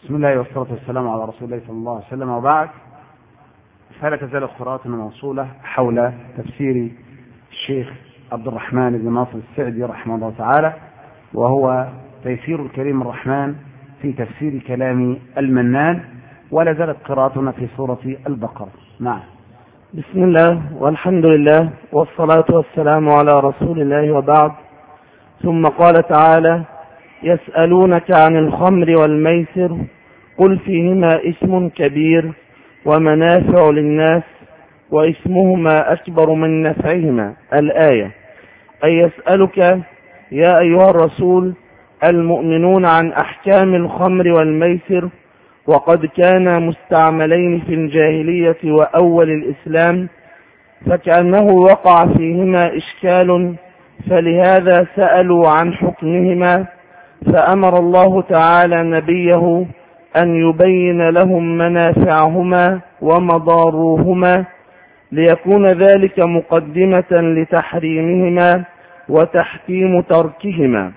بسم الله والصلاة والسلام على رسول الله صلى الله عليه وسلم، وبعد، فلا تزال قراءتنا موصولة حول تفسير الشيخ عبد الرحمن بن ناصر السعدي رحمه الله تعالى، وهو تيسير الكريم الرحمن في تفسير كلام المنان، ولا زالت قراءتنا في سورة البقرة. نعم. بسم الله والحمد لله والصلاة والسلام على رسول الله، وبعد. ثم قال تعالى: يسألونك عن الخمر والميسر قل فيهما اسم كبير ومنافع للناس واسمهما أكبر من نفعهما. الآية. أي يسألك يا أيها الرسول المؤمنون عن أحكام الخمر والميسر، وقد كانا مستعملين في الجاهلية وأول الإسلام، فكأنه وقع فيهما إشكال، فلهذا سألوا عن حكمهما، فأمر الله تعالى نبيه أن يبين لهم منافعهما ومضاروهما، ليكون ذلك مقدمة لتحريمهما وتحكيم تركهما.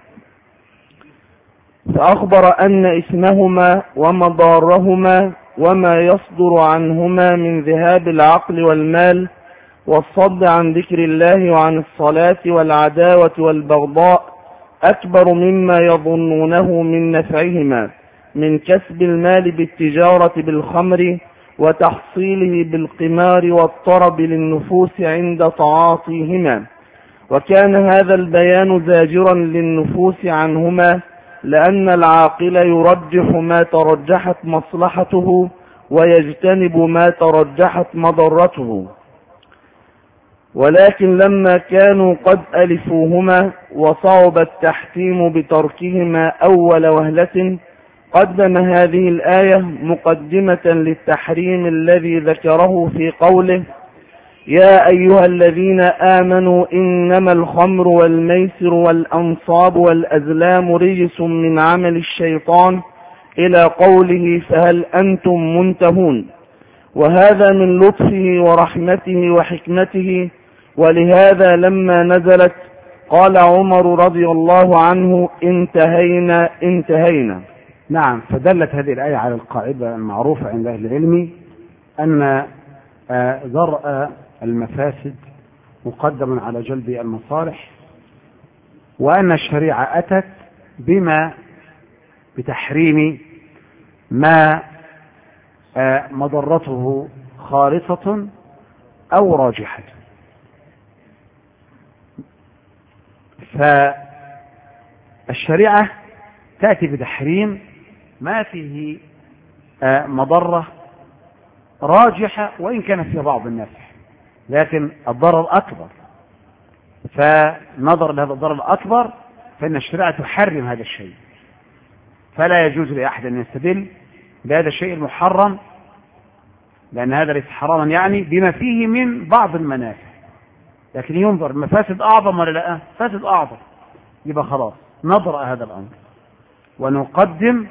فأخبر أن اسمهما ومضارهما وما يصدر عنهما من ذهاب العقل والمال والصد عن ذكر الله وعن الصلاة والعداوة والبغضاء أكبر مما يظنونه من نفعهما من كسب المال بالتجارة بالخمر وتحصيله بالقمار والطرب للنفوس عند تعاطيهما. وكان هذا البيان زاجرا للنفوس عنهما، لأن العاقل يرجح ما ترجحت مصلحته ويجتنب ما ترجحت مضرته. ولكن لما كانوا قد ألفوهما وصعب التحكيم بتركهما أول وهلة، قدم هذه الآية مقدمة للتحريم الذي ذكره في قوله: يا أيها الذين آمنوا إنما الخمر والميسر والأنصاب والأزلام رجس من عمل الشيطان، إلى قوله: فهل أنتم منتهون. وهذا من لطفه ورحمته وحكمته، ولهذا لما نزلت قال عمر رضي الله عنه: انتهينا انتهينا. نعم. فدلت هذه الآية على القاعدة المعروفة عند أهل العلم أن درء المفاسد مقدم على جلب المصالح، وأن الشريعة أتت بتحريم ما مضرته خالصة أو راجحة. فالشريعة تأتي بتحريم ما فيه مضرة راجحة وإن كان فيه بعض النفع، لكن الضرر أكبر، فنظر لهذا الضرر الأكبر فإن الشريعة تحرم هذا الشيء. فلا يجوز لأحد أن يستدل بهذا الشيء المحرم، لأن هذا ليس حراما يعني بما فيه من بعض المنافع، لكن ينظر المفاسد أعظم ولا لا؟ فاسد أعظم، يبقى خلاص نضرأ هذا الأمر ونقدم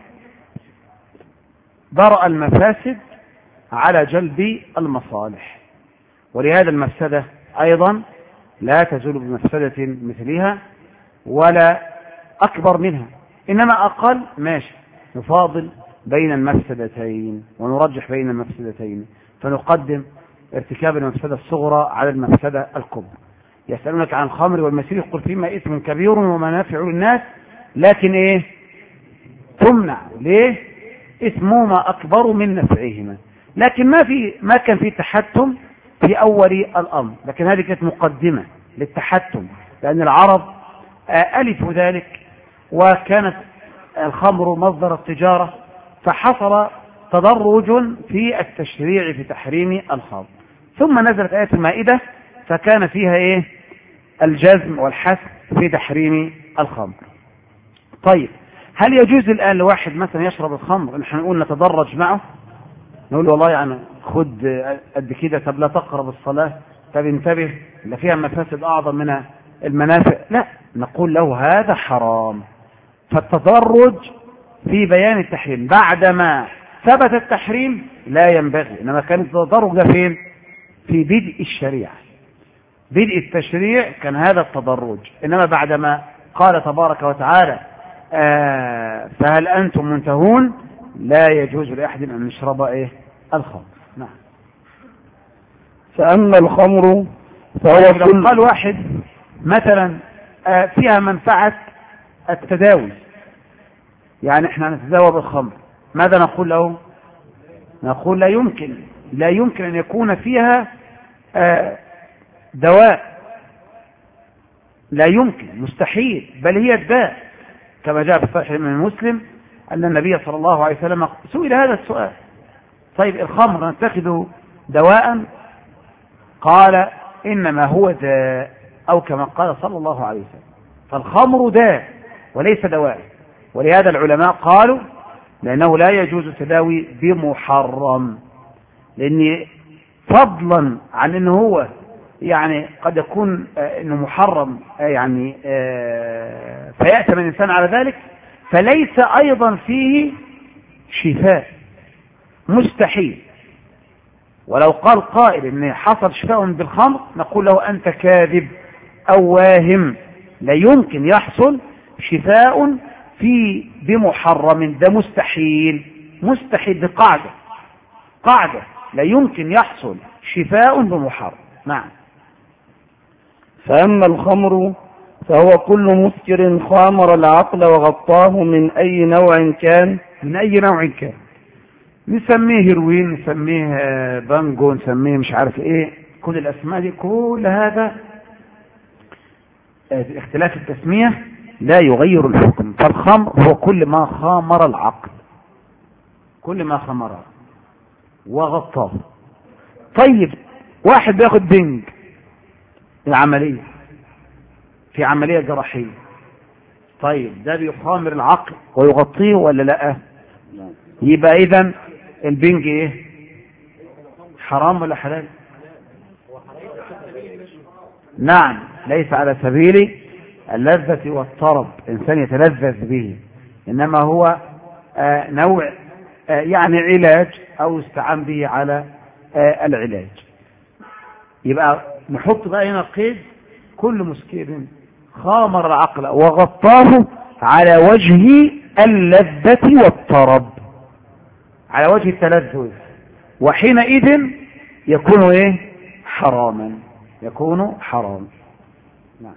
درء المفاسد على جلب المصالح. ولهذا المفسدة أيضا لا تزول بمفسدة مثلها ولا أكبر منها، إنما أقل ماشي، نفاضل بين المفسدتين ونرجح بين المفسدتين، فنقدم ارتكاب المفسدة الصغرى على المفسدة الكبرى. يسألونك عن الخمر والميسر قل فيهما إثم كبير ومنافع للناس، لكن إيه؟ تمنع. ليه؟ إثمهما أكبر من نفعهما. لكن ما كان فيه تحتم في أول الأمر، لكن هذه كانت مقدمة للتحتم، لأن العرب ألفوا ذلك، وكانت الخمر مصدر التجارة، فحصل تدرج في التشريع في تحريم الخمر. ثم نزلت آية المائدة فكان فيها إيه؟ الجزم والحث في تحريم الخمر. طيب، هل يجوز الآن لواحد مثلا يشرب الخمر نحن نقول نتدرج معه، نقول والله يعني خد قد كده، طب لا تقرب الصلاة، طب انتبه لا فيها مفاسد أعظم من المنافع؟ لا، نقول له هذا حرام. فالتدرج في بيان التحريم بعدما ثبت التحريم لا ينبغي، إنما كان التدرج فين؟ في بدء الشريعة، بدء التشريع كان هذا التدرج. إنما بعدما قال تبارك وتعالى فهل أنتم منتهون، لا يجوز لأحد أن يشرب الخمر. نعم. فأما الخمر فهو لو قال واحد مثلا فيها منفعة التداوي، يعني احنا نتداوى بالخمر، ماذا نقول له؟ نقول لا يمكن أن يكون فيها دواء، لا يمكن، مستحيل، بل هي الداء، كما جاء في صحيح من مسلم أن النبي صلى الله عليه وسلم سئل هذا السؤال: طيب الخمر نتخذه دواء؟ قال: إنما هو داء، أو كما قال صلى الله عليه وسلم. فالخمر داء وليس دواء، ولهذا العلماء قالوا لأنه لا يجوز التداوي بمحرم، لأن فضلا عن أنه هو يعني قد يكون أنه محرم يعني فيأتم الإنسان على ذلك، فليس أيضا فيه شفاء، مستحيل. ولو قال قائل إن حصل شفاء بالخمر نقول له: أنت كاذب أو واهم، لا يمكن يحصل شفاء بمحرم، ده مستحيل، مستحيل، قاعدة لا يمكن يحصل شفاء بمحرم. نعم. فأما الخمر فهو كل مسكر خامر العقل وغطاه من أي نوع كان، نسميه هيروين، نسميه بانجو، نسميه مش عارف ايه، كل الاسماء دي، كل هذا اختلاف التسمية لا يغير الحكم. فالخمر هو كل ما خامر العقل، كل ما خمره وغطاه. طيب واحد بياخد بنج العملية في عملية جراحية، طيب ده بيخامر العقل ويغطيه ولا لا؟ يبقى اذا البنج ايه؟ حرام ولا حلال؟ نعم، ليس على سبيل اللذة والطرب، انسان يتلذذ به، انما هو نوع يعني علاج او استعان به على العلاج. يبقى نحط بقى هنا قيد: كل مسكر خامر العقل وغطاه على وجه اللذة والطرب، على وجه التلذذ، وحينئذ يكون حراما، يكون حرام. نعم.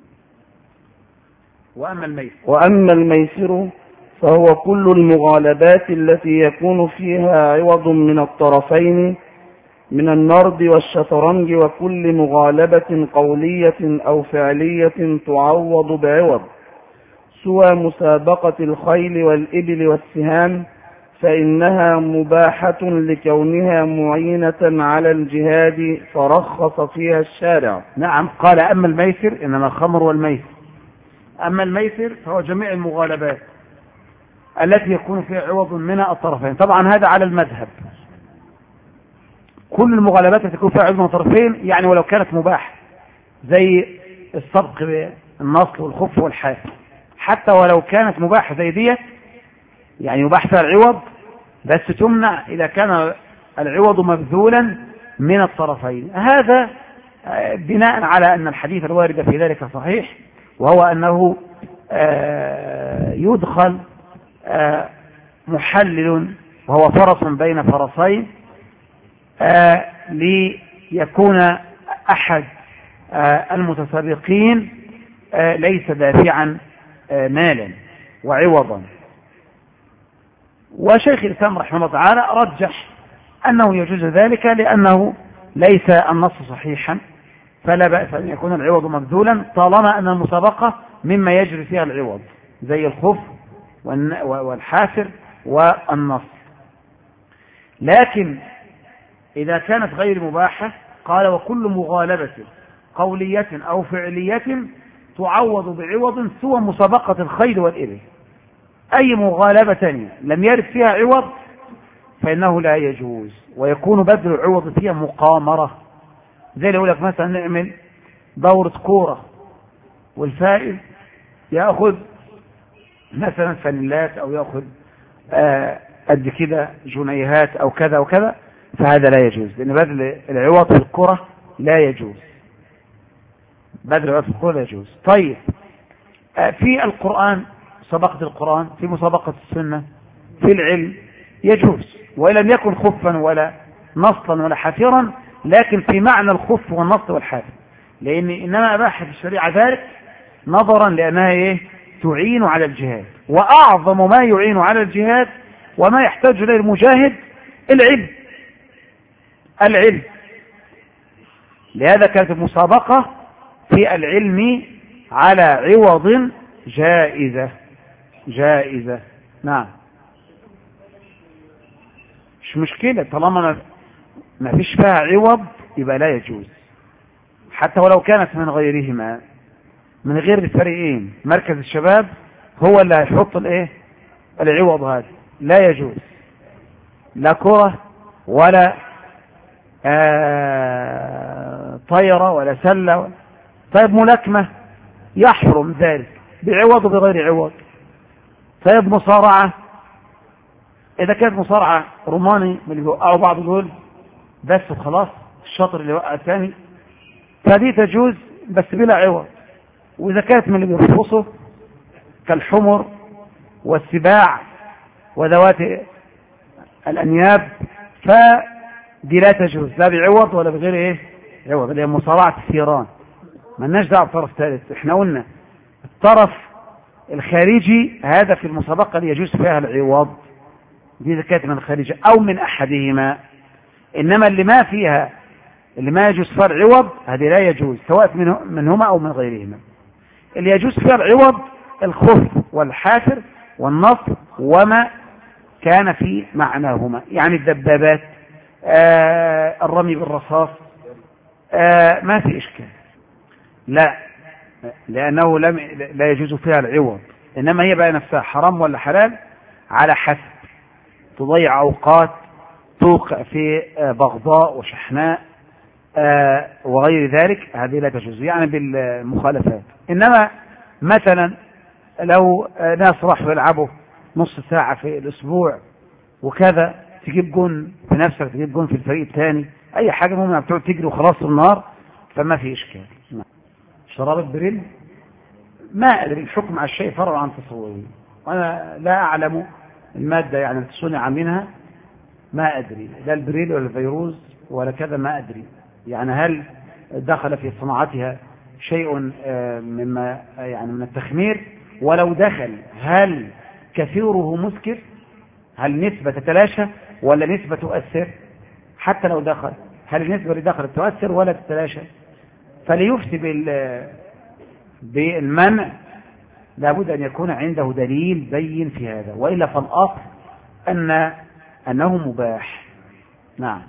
وأما الميسر فهو كل المغالبات التي يكون فيها عوض من الطرفين من النرد والشطرنج، وكل مغالبة قولية أو فعلية تعوض بعوض، سوى مسابقة الخيل والإبل والسهام، فإنها مباحة لكونها معينة على الجهاد فرخص فيها الشارع. نعم. قال: أما الميسر، إنما الخمر والميسر. أما الميسر فهو جميع المغالبات التي يكون فيها عوض من الطرفين. طبعا هذا على المذهب، كل المغالبات التي تكون فيها عوض من الطرفين، يعني ولو كانت مباحة زي السبق بالنصل والخف والحافر، حتى ولو كانت مباحة زي ديت، يعني يباح فيها العوض، بس تمنع إذا كان العوض مبذولا من الطرفين. هذا بناء على أن الحديث الوارد في ذلك صحيح، وهو أنه يدخل محلل وهو فرس بين فرسين ليكون أحد المتسابقين ليس دافعا مالا وعوضا. وشيخ الإسلام رحمه الله تعالى رجح أنه يجوز ذلك، لأنه ليس النص صحيحا، فلا بأس أن يكون العوض مبذولا طالما أن المسابقة مما يجري فيها العوض زي الخف والحافر والنص. لكن إذا كانت غير مباحة قال: وكل مغالبة قولية أو فعلية تعوض بعوض سوى مسابقة الخيل والإبل. أي مغالبة ثانية لم يرد فيها عوض فإنه لا يجوز، ويكون بذل العوض فيها مقامرة. زي اللي يقول لك مثلا نعمل دورة كورة والفائز يأخذ مثلا فانيلات أو يأخذ قد كده جنيهات أو كذا وكذا، فهذا لا يجوز، لأن بذل العوض في الكرة لا يجوز، بذل العوض في الكرة لا يجوز. طيب في القرآن، مسابقة القرآن، في مسابقة السنة، في العلم يجوز، وإن لم يكن خفا ولا نصلا ولا حافرا، لكن في معنى الخف والنص والحافر، لأن إنما أباحت الشريعة ذلك نظرا لأنها تعين على الجهاد، وأعظم ما يعين على الجهاد وما يحتاج إليه المجاهد العلم. لهذا كانت المسابقة في العلم على عوض جائزة. نعم، مش مشكلة طالما ما فيش فيها عوض يبقى لا يجوز، حتى ولو كانت من غيرهما، من غير الفريقين. مركز الشباب هو اللي هيحط العوض هذا، لا يجوز، لا كرة ولا طيرة ولا سلة. طيب ملاكمة يحرم ذلك بعوض وبغير عوض. طيب مصارعة، إذا كانت مصارعة روماني من اللي بيوقعوا بعض دول بس وخلاص، الشاطر اللي وقع الثاني، فدي تجوز بس بلا عوض. وإذا كانت من اللي بيرفصوا كالحمر والسباع وذوات الأنياب فدي لا تجوز، لا بعوض ولا بغير عوض، اللي هي مصارعة الثيران. ما لناش دعوه بطرف ثالث، احنا قلنا الطرف الخارجي هذا في المسابقة اللي يجوز فيها العوض، دي إذا كانت من الخارجي أو من أحدهما. إنما اللي ما فيها، اللي ما يجوز فيها العوض، هذه لا يجوز سواء منهما أو من غيرهما. اللي يجوز فيها العوض الخف والحافر والنصر وما كان في معناهما، يعني الدبابات، الرمي بالرصاص، ما في إشكال، لا، لأنه لا يجوز فيها العوض. إنما هي بقى نفسها حرام ولا حلال على حسب، تضيع أوقات، توقع في بغضاء وشحناء وغير ذلك، هذه لا تجوز يعني بالمخالفات. إنما مثلا لو ناس راحوا يلعبوا نص ساعة في الأسبوع وكذا، تجيب جون في نفسك، تجيب جون في الفريق الثاني، أي حاجة مهمة، بتقعد تجري وخلاص النهار، فما في إشكال. شراب البريل ما أدري الحكم على الشيء فرع عن تصوره، وأنا لا أعلم المادة يعني تصنع منها، ما أدري لا البريل ولا الفيروز ولا كذا، ما أدري يعني هل دخل في صناعتها شيء مما يعني من التخمير، ولو دخل هل كثيره مسكر، هل نسبة تتلاشى ولا نسبة تؤثر؟ حتى لو دخل هل النسبة اللي دخلت تؤثر ولا تتلاشى؟ فليفتي بالمنع لابد أن يكون عنده دليل بين في هذا، وإلا فالأصل أنه مباح. نعم.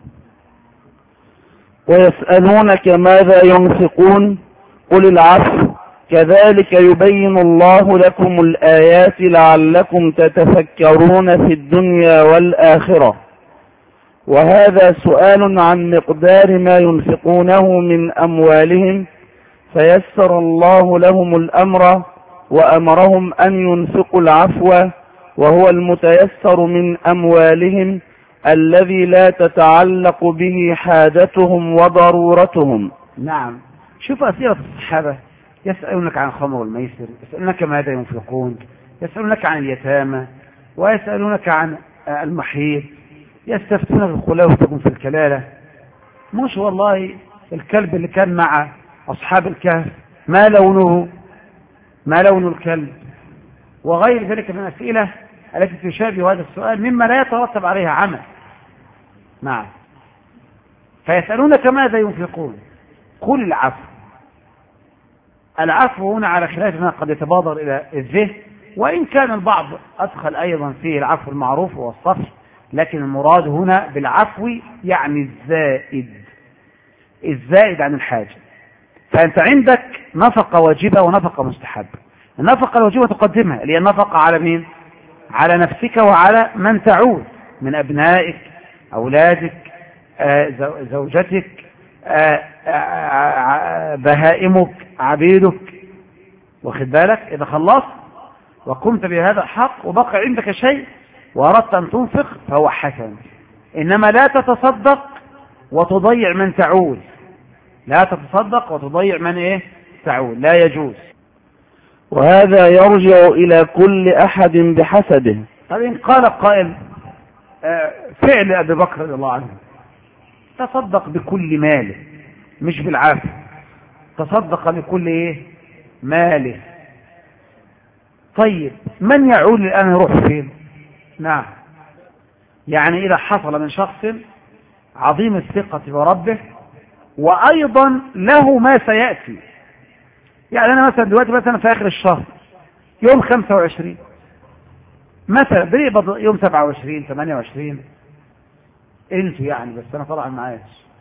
ويسألونك ماذا ينفقون قل العفو كذلك يبين الله لكم الآيات لعلكم تتفكرون في الدنيا والآخرة. وهذا سؤال عن مقدار ما ينفقونه من أموالهم، فيسر الله لهم الأمر وأمرهم أن ينفقوا العفو، وهو المتيسر من أموالهم الذي لا تتعلق به حاجتهم وضرورتهم. نعم. شوف أسئلة الصحابة، يسألونك عن الخمر والميسر، يسألونك ماذا ينفقون، يسألونك عن اليتامى، ويسألونك عن المحيط، يستفتونك الخلاوة في الكلالة. مش والله الكلب اللي كان مع أصحاب الكهف ما لون الكلب، وغير ذلك من الأسئلة التي تشابه هذا السؤال مما لا يترتب عليها عمل. نعم. فيسألونك ماذا ينفقون قل العفو. العفو هنا على خلاف ما قد يتبادر إلى الذهن، وإن كان البعض أدخل أيضا فيه العفو المعروف والصفح، لكن المراد هنا بالعفو يعني الزائد عن الحاجة. فأنت عندك نفقة واجبة ونفقة مستحبة. النفقة الواجبة تقدمها، اللي هي النفقة على مين؟ على نفسك وعلى من تعود من أبنائك، أولادك، زوجتك، بهائمك، عبيدك، واخد بالك. إذا خلصت وقمت بهذا الحق وبقى عندك شيء وأردت أن تنفق فهو حسن. إنما لا تتصدق وتضيع من تعول، لا تتصدق وتضيع من تعول، لا يجوز. وهذا يرجع إلى كل أحد بحسبه، طيب قال قائل فعل أبي بكر رضي الله عنه، تصدق بكل ماله مش بالعافية، تصدق بكل ايه ماله. طيب من يعول الآن يروح فين؟ نعم، يعني إذا حصل من شخص عظيم الثقة بربه وأيضا له ما سيأتي، يعني أنا مثلا دلوقتي مثلا في آخر الشهر يوم 25 مثلا بيقبض يوم 27 28 انتوا يعني، بس أنا طبعا معاش،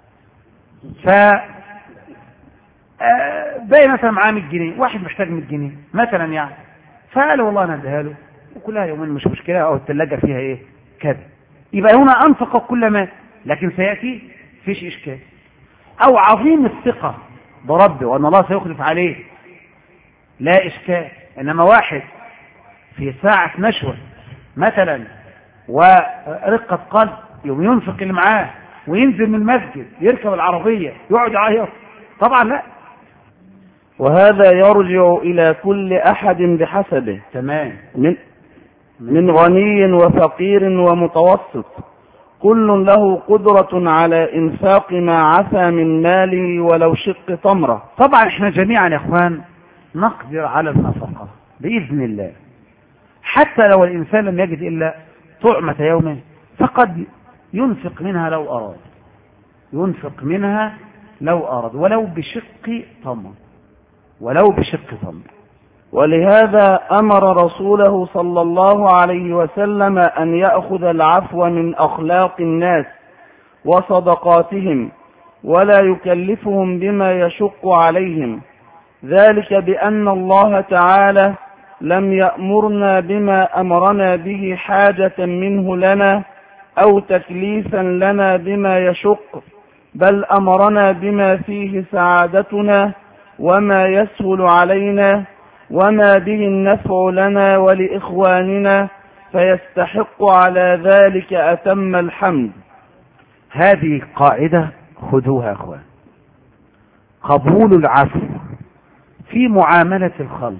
باقي مثلا معاه 100 جنيه، واحد محتاج 100 جنيه مثلا يعني، فقال والله أنا أديها له وكلها يومين مش مشكلة، أو الثلاجة فيها إيه كذا، يبقى هنا أنفق كل ما، لكن سيأتي فيش إشكال. أو عظيم الثقة بربه وأن الله سيخلف عليه لا إشكال. إنما واحد في ساعة نشوة مثلا ورقة قلب يوم ينفق اللي معاه وينزل من المسجد يركب العربية يقعد يعيط، طبعا لا. وهذا يرجع إلى كل أحد بحسبه، تمام، من غني وفقير ومتوسط، كل له قدرة على إنفاق ما عفى من ماله ولو شق تمرة. طبعا احنا جميعا يا اخوان نقدر على النفقة بإذن الله، حتى لو الإنسان لم يجد إلا طعمة يومه فقد ينفق منها لو أراد، ينفق منها لو أراد ولو بشق تمر، ولو بشق تمر. ولهذا أمر رسوله صلى الله عليه وسلم أن يأخذ العفو من أخلاق الناس وصدقاتهم ولا يكلفهم بما يشق عليهم، ذلك بأن الله تعالى لم يأمرنا بما أمرنا به حاجة منه لنا أو تكليفا لنا بما يشق، بل أمرنا بما فيه سعادتنا وما يسهل علينا وما به النفع لنا ولإخواننا، فيستحق على ذلك أتم الحمد. هذه قاعدة خذوها يا أخوان، قبول العفو في معاملة الخلق،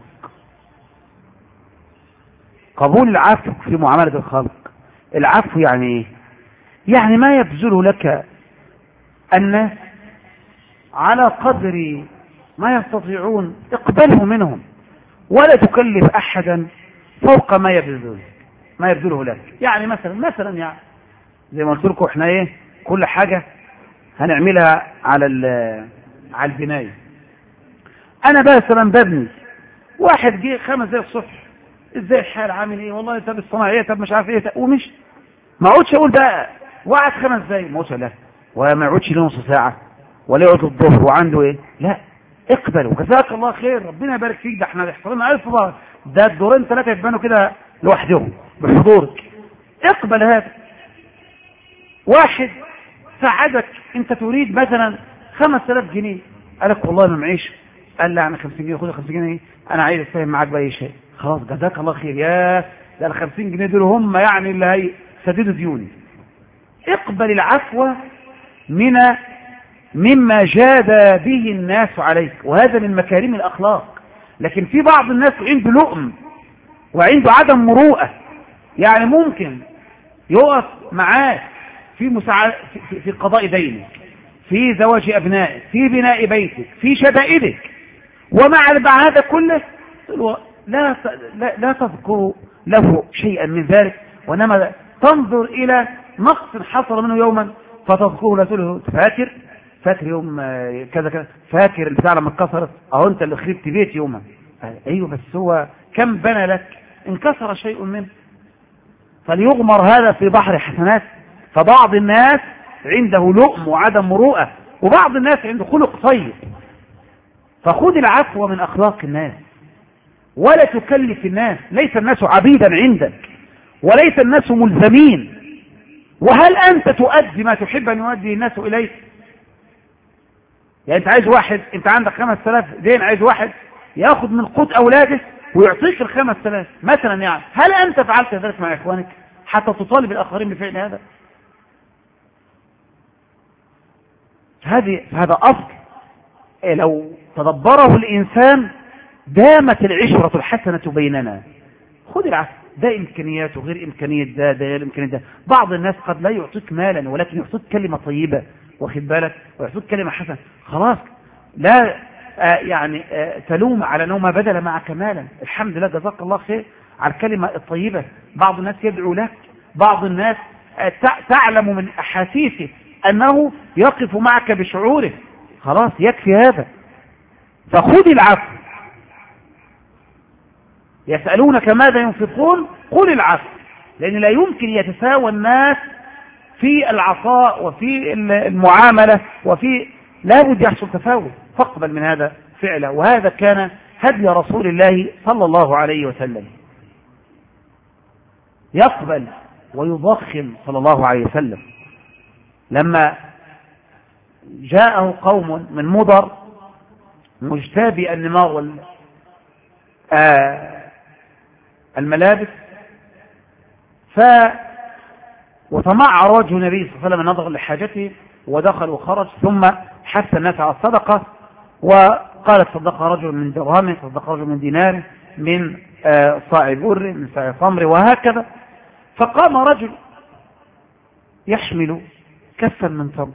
قبول العفو في معاملة الخلق. العفو يعني ايه؟ يعني ما يبذله لك الناس على قدر ما يستطيعون اقبله منهم، ولا تكلف احدا فوق ما يبذله لك. يعني مثلا يعني زي ما قلت لكم احنا ايه كل حاجة هنعملها على البناية. انا مثلا ببني، واحد جه 5 دقايق الصبح، ازاي الحال عامل ايه، والله طب الصناعيه طب مش عارف ايه، ومش ما اقعدش اقول بقى وقعد 5 دقايق ما اقعدش، لا، وما يقعدش له نص ساعه ولا يقعد الظهر وعنده ايه، لا، اقبل وجزاك الله خير ربنا يبارك فيك، ده احنا احترمنا 1000 بار، ده الدورين 3 يتبنوا كده لوحدهم بحضورك، اقبل هذا. واحد ساعدك انت تريد مثلا 5000 جنيه، قالك والله ما معيش، قال لا انا 50 جنيه خد 50 جنيه انا عايز اتفاهم معاك باي شيء، خلاص جزاك الله خير، يا ده ال 50 جنيه دول هم يعني اللي هيسددوا ديوني. اقبل العفو مما جاد به الناس عليك، وهذا من مكارم الاخلاق. لكن في بعض الناس عنده لؤم وعنده عدم مروءه، يعني ممكن يقف معاك في قضاء دينك، في زواج ابنائك، في بناء بيتك، في شدائدك، ومع هذا كله لا تذكر له شيئا من ذلك، وانما تنظر الى نقص حصل منه يوما فتذكره، لا تقول فاكر يوم كذا كذا، فاكر البتاع لما اتكسرت، اهو انت اللي خربت بيت يوما، ايوه بس هو كم بنى لك انكسر شيء منه، فليغمر هذا في بحر حسنات. فبعض الناس عنده لؤم وعدم مروءة، وبعض الناس عنده خلق طيب. فخذ العفو من أخلاق الناس ولا تكلف الناس، ليس الناس عبيدا عندك وليس الناس ملزمين. وهل أنت تؤدي ما تحب أن يؤدي الناس إليك؟ يعني أنت عايز واحد، أنت عندك 5000 دين، عايز واحد يأخذ من قوت أولاده ويعطيك 5000 مثلا، يعني هل أنت فعلت ذلك مع إخوانك حتى تطالب الآخرين بفعل هذا؟ هذا أصل لو تدبره الإنسان دامت العشرة الحسنة بيننا. خذ العفو. ده إمكانياته غير إمكانية ده غير إمكانية ده. بعض الناس قد لا يعطيك مالا ولكن يعطيك كلمة طيبة، واخد بالك، ويعطيك كلمة حسنة، خلاص لا تلوم على أنه ما بدل معك مالا. الحمد لله، جزاك الله خير على الكلمة الطيبة. بعض الناس يدعو لك، بعض الناس تعلم من أحاسيسه أنه يقف معك بشعوره، خلاص يكفي هذا. فخذ العفو. يسألونك ماذا ينفقون قل العفو، لأن لا يمكن يتساوى الناس في العطاء وفي المعاملة وفي لابد يحصل تفاوت، فاقبل من هذا فعله. وهذا كان هدي رسول الله صلى الله عليه وسلم، يقبل ويضخم صلى الله عليه وسلم. لما جاءه قوم من مضر مجتابي النمار الملابس، وتمعر وجه النبي صلى الله عليه وسلم نظرا لحاجته، ودخل وخرج، ثم حث الناس على الصدقة، وقال تصدق رجل من درهم، تصدق رجل من دينار، من صاع بر، من صاع تمر، وهكذا. فقام رجل يحمل كفا من تمر،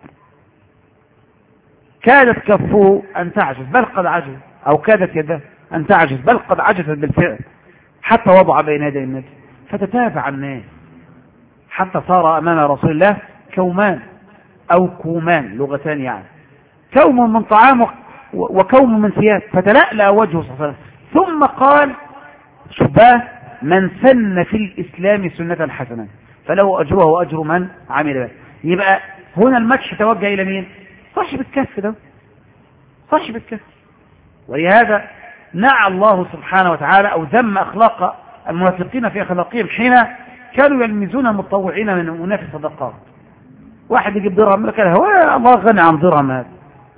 كادت كفه أن تعجز بل قد عجز، أو كادت يده أن تعجز بل قد عجزت بالفعل، حتى وضع بين يدي النبي. فتتابع الناس حتى صار أمام رسول الله كومان أو كومان، لغتان يعني، كوم من طعام وكوم من ثياب، فتلألأ وجهه صلى الله عليه وسلم. ثم قال شباه من سن في الإسلام سنة حسنة فله أجره وأجر من عمل به. يبقى هنا المدح توجه إلى مين؟ صاحب الكف ده، صاحب الكف. ولهذا نعى الله سبحانه وتعالى أو ذم أخلاق المنافقين في أخلاقهم حين كانوا يلمزون المتطوعين من منافق صدقات. واحد يجيب درهم لك هو الله غني عن درهم هذا.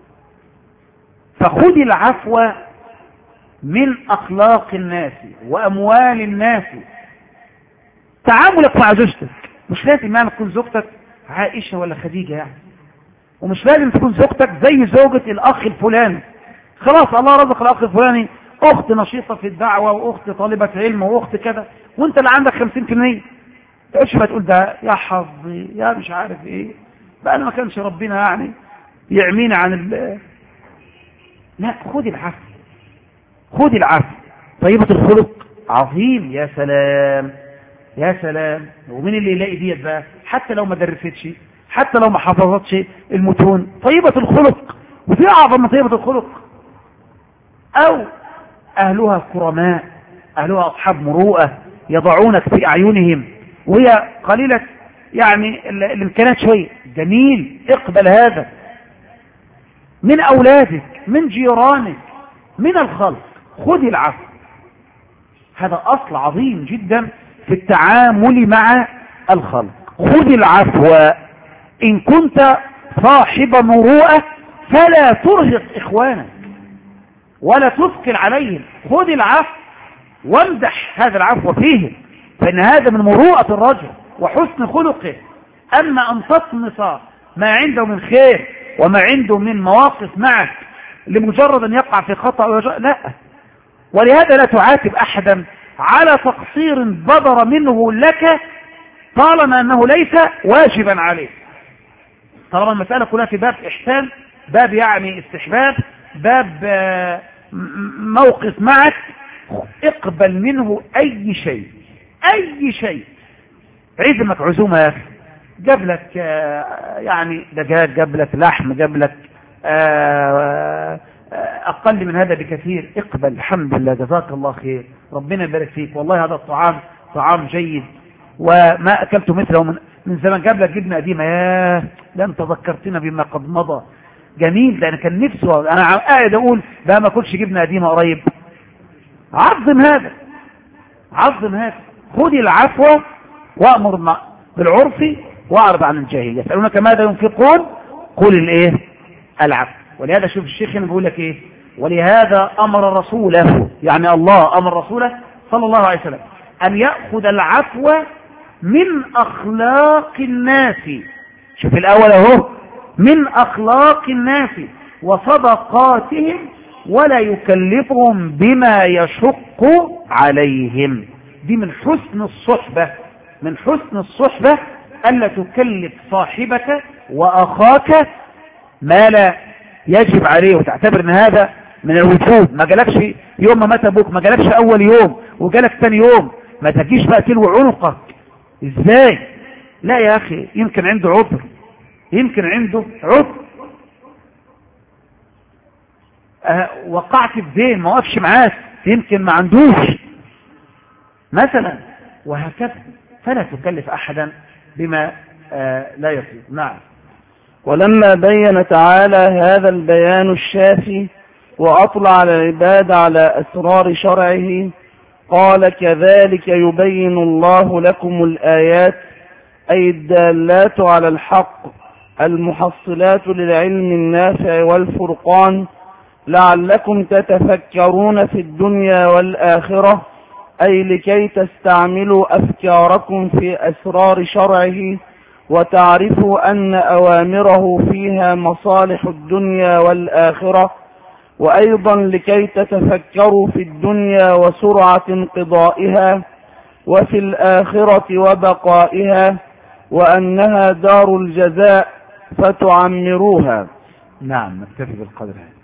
فخذ العفو من أخلاق الناس وأموال الناس. تعاملك مع زوجتك مش لازم يعني تكون زوجتك عائشة ولا خديجة يعني، ومش لازم تكون زوجتك زي زوجة الأخ الفلاني. خلاص الله رزق الأخ الفلاني أخت نشيطة في الدعوة، وأخت طالبة علم، وأخت كذا، وأنت اللي عندك 50%. تقولش ما تقول ده يا حظي يا مش عارف إيه بقى، أنا ما كانش ربنا يعني يعمينا عن لا، خذ العفو، خذ العفو. طيبة الخلق عظيم، يا سلام يا سلام. ومين اللي يلاقي ديت بقى؟ حتى لو ما درستش، حتى لو ما حفظتش المتون، طيبة الخلق. وفي أعظم من طيبة الخلق أو أهلها كرماء، أهلها أصحاب مروءة، يضعونك في أعينهم وهي قليلة يعني الإمكانات شوية، جميل، اقبل هذا من أولادك، من جيرانك، من الخلق. خذ العفو. هذا أصل عظيم جدا في التعامل مع الخلق. خذ العفو. إن كنت صاحب مروءة فلا ترهق إخوانك ولا تثقل عليهم. خذ العفو وامدح هذا العفو فيهم، فإن هذا من مروءة الرجل وحسن خلقه. أما أن تطمس ما عنده من خير وما عنده من مواقف معك لمجرد أن يقع في خطأ، لا. ولهذا لا تعاتب أحدا على تقصير بدر منه لك طالما أنه ليس واجبا عليه. طالما المسألة كلها في باب إحسان، باب يعني استحباب، باب موقف معك، اقبل منه أي شيء، أي شيء. عزمك عزومة يا أخي، جاب لك يعني دجاج، جاب لك لحم، جاب لك أقل من هذا بكثير، اقبل، الحمد لله، جزاك الله خير، ربنا يبارك فيك، والله هذا الطعام طعام جيد وما أكلت مثله من زمان. جاب لك جبنة قديمة، ياه ده أنت ذكرتنا بما قد مضى، جميل، ده أنا كان نفسه، أنا قاعد أقول ده ما أكلش جبنة قديمة قريب. عظم هذا، عظم هذا. خذ العفو وأمر بالعرف وأعرض عن الجاهل. يسألونك ماذا ينفقون قل الإيه؟ العفو. ولهذا شوف الشيخ هنا بيقول لك إيه؟ ولهذا أمر رسوله، يعني الله أمر رسوله صلى الله عليه وسلم أن يأخذ العفو من أخلاق الناس. شوف الأول أهو، من أخلاق الناس وصدقاتهم، ولا يكلفهم بما يشق عليهم. دي من حسن الصحبة، من حسن الصحبة ألا تكلف صاحبك وأخاك ما لا يجب عليه وتعتبر ان هذا من الوجوب. ما جالكش يوم ما مات ابوك، ما جالكش اول يوم وجالك ثاني يوم، ما تجيش بقى تلوي عنقك. ازاي؟ لا يا اخي، يمكن عنده عذر، يمكن عنده عذر. وقعت في دين ما وقفش معاك، يمكن ما عندوش مثلا، وهكذا. فلا تكلف احدا بما لا يطيق. نعم. ولما بين تعالى هذا البيان الشافي وأطلع العباد على أسرار شرعه قال: كذلك يبين الله لكم الآيات، أي الدالات على الحق المحصلات للعلم النافع والفرقان، لعلكم تتفكرون في الدنيا والآخرة، أي لكي تستعملوا أفكاركم في أسرار شرعه وتعرفوا أن أوامره فيها مصالح الدنيا والآخرة، وأيضا لكي تتفكروا في الدنيا وسرعة انقضائها، وفي الآخرة وبقائها، وأنها دار الجزاء فتعمروها. نعم، نكتفي بالقدر هذا.